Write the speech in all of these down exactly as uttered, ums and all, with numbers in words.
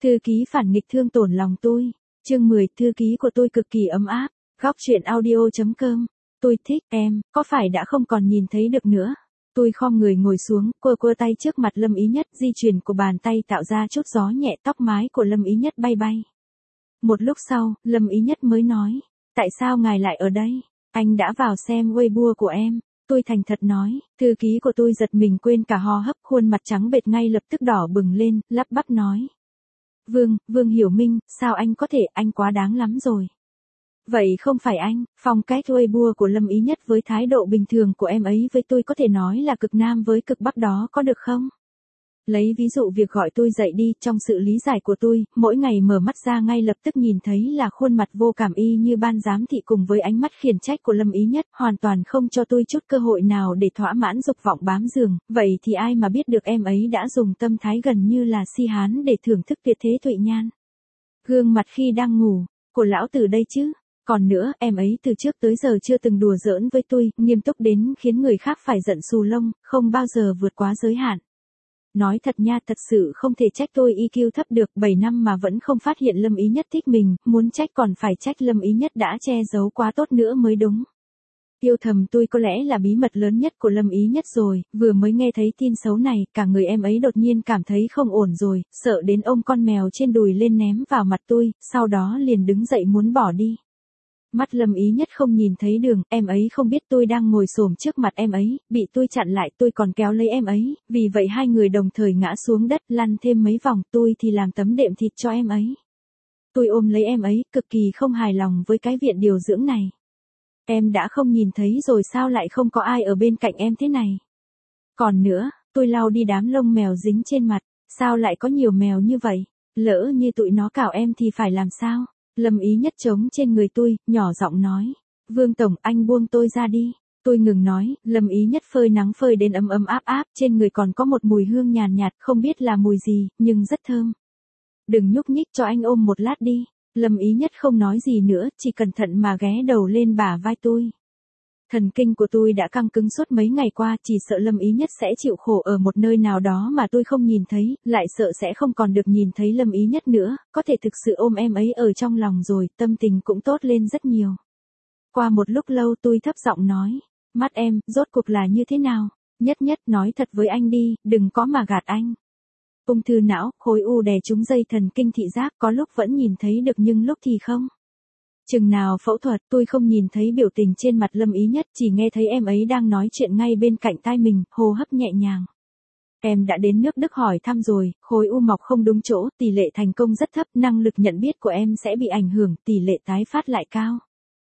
Thư ký phản nghịch thương tổn lòng tôi. Chương mười, thư ký của tôi cực kỳ ấm áp. Góc truyện audio chấm com. Tôi thích em, có phải đã không còn nhìn thấy được nữa? Tôi khom người ngồi xuống, quơ quơ tay trước mặt Lâm Ý Nhất, di chuyển của bàn tay tạo ra chút gió nhẹ, tóc mái của Lâm Ý Nhất bay bay. Một lúc sau, Lâm Ý Nhất mới nói, tại sao ngài lại ở đây? Anh đã vào xem Weibo của em. Tôi thành thật nói, thư ký của tôi giật mình quên cả hô hấp, khuôn mặt trắng bệch ngay lập tức đỏ bừng lên, lắp bắp nói. Vương, Vương Hiểu Minh, sao anh có thể, anh quá đáng lắm rồi. Vậy không phải anh, phong cách Weibo của Lâm Ý Nhất với thái độ bình thường của em ấy với tôi có thể nói là cực nam với cực bắc đó có được không? Lấy ví dụ việc gọi tôi dậy đi, trong sự lý giải của tôi, mỗi ngày mở mắt ra ngay lập tức nhìn thấy là khuôn mặt vô cảm y như ban giám thị cùng với ánh mắt khiển trách của Lâm Ý Nhất, hoàn toàn không cho tôi chút cơ hội nào để thỏa mãn dục vọng bám giường, vậy thì ai mà biết được em ấy đã dùng tâm thái gần như là si hán để thưởng thức tuyệt thế thụy nhan. Gương mặt khi đang ngủ, của lão tử đây chứ. Còn nữa, em ấy từ trước tới giờ chưa từng đùa giỡn với tôi, nghiêm túc đến khiến người khác phải giận xù lông, không bao giờ vượt quá giới hạn. Nói thật nha, thật sự không thể trách tôi i kiu thấp được, bảy năm mà vẫn không phát hiện Lâm Ý Nhất thích mình, muốn trách còn phải trách Lâm Ý Nhất đã che giấu quá tốt nữa mới đúng. Yêu thầm tôi có lẽ là bí mật lớn nhất của Lâm Ý Nhất rồi, vừa mới nghe thấy tin xấu này, cả người em ấy đột nhiên cảm thấy không ổn rồi, sợ đến ôm con mèo trên đùi lên ném vào mặt tôi, sau đó liền đứng dậy muốn bỏ đi. Mắt Lâm Ý Nhất không nhìn thấy đường, em ấy không biết tôi đang ngồi xổm trước mặt em ấy, bị tôi chặn lại, tôi còn kéo lấy em ấy, vì vậy hai người đồng thời ngã xuống đất, lăn thêm mấy vòng, tôi thì làm tấm đệm thịt cho em ấy. Tôi ôm lấy em ấy, cực kỳ không hài lòng với cái viện điều dưỡng này. Em đã không nhìn thấy rồi sao lại không có ai ở bên cạnh em thế này? Còn nữa, tôi lau đi đám lông mèo dính trên mặt, sao lại có nhiều mèo như vậy? Lỡ như tụi nó cào em thì phải làm sao? Lâm Ý Nhất trống trên người tôi, nhỏ giọng nói. Vương Tổng, anh buông tôi ra đi. Tôi ngừng nói, Lâm Ý Nhất phơi nắng phơi đến ấm ấm áp áp, trên người còn có một mùi hương nhàn nhạt, không biết là mùi gì, nhưng rất thơm. Đừng nhúc nhích, cho anh ôm một lát đi. Lâm Ý Nhất không nói gì nữa, chỉ cẩn thận mà ghé đầu lên bả vai tôi. Thần kinh của tôi đã căng cứng suốt mấy ngày qua, chỉ sợ Lâm Ý Nhất sẽ chịu khổ ở một nơi nào đó mà tôi không nhìn thấy, lại sợ sẽ không còn được nhìn thấy Lâm Ý Nhất nữa, có thể thực sự ôm em ấy ở trong lòng rồi, tâm tình cũng tốt lên rất nhiều. Qua một lúc lâu tôi thấp giọng nói, mắt em, rốt cuộc là như thế nào? Nhất Nhất nói thật với anh đi, đừng có mà gạt anh. Ung thư não, khối u đè trúng dây thần kinh thị giác, có lúc vẫn nhìn thấy được nhưng lúc thì không. Chừng nào phẫu thuật, tôi không nhìn thấy biểu tình trên mặt Lâm Ý Nhất, chỉ nghe thấy em ấy đang nói chuyện ngay bên cạnh tai mình, hô hấp nhẹ nhàng. Em đã đến nước Đức hỏi thăm rồi, khối u mọc không đúng chỗ, tỷ lệ thành công rất thấp, năng lực nhận biết của em sẽ bị ảnh hưởng, tỷ lệ tái phát lại cao.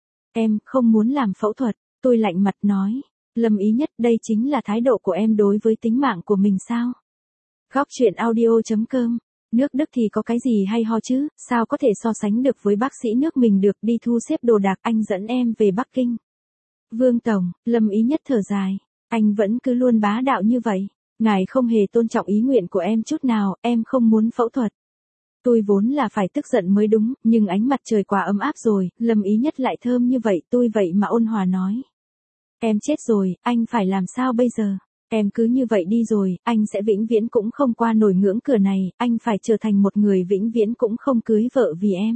Em không muốn làm phẫu thuật, tôi lạnh mặt nói. Lâm Ý Nhất, đây chính là thái độ của em đối với tính mạng của mình sao? Góc truyện audio chấm com. Nước Đức thì có cái gì hay ho chứ, sao có thể so sánh được với bác sĩ nước mình được, đi thu xếp đồ đạc, anh dẫn em về Bắc Kinh. Vương Tổng, Lâm Ý Nhất thở dài, anh vẫn cứ luôn bá đạo như vậy, ngài không hề tôn trọng ý nguyện của em chút nào, em không muốn phẫu thuật. Tôi vốn là phải tức giận mới đúng, nhưng ánh mặt trời quá ấm áp rồi, Lâm Ý Nhất lại thơm như vậy, tôi vậy mà ôn hòa nói. Em chết rồi, anh phải làm sao bây giờ? Em cứ như vậy đi rồi, anh sẽ vĩnh viễn cũng không qua nổi ngưỡng cửa này, anh phải trở thành một người vĩnh viễn cũng không cưới vợ vì em.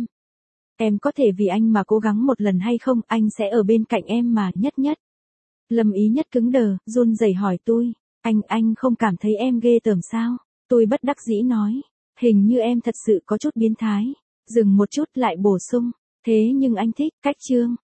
Em có thể vì anh mà cố gắng một lần hay không, anh sẽ ở bên cạnh em mà, Nhất Nhất. Lâm Ý Nhất cứng đờ, run rẩy hỏi tôi, anh, anh không cảm thấy em ghê tởm sao? Tôi bất đắc dĩ nói, hình như em thật sự có chút biến thái. Dừng một chút lại bổ sung, thế nhưng anh thích, cách chương.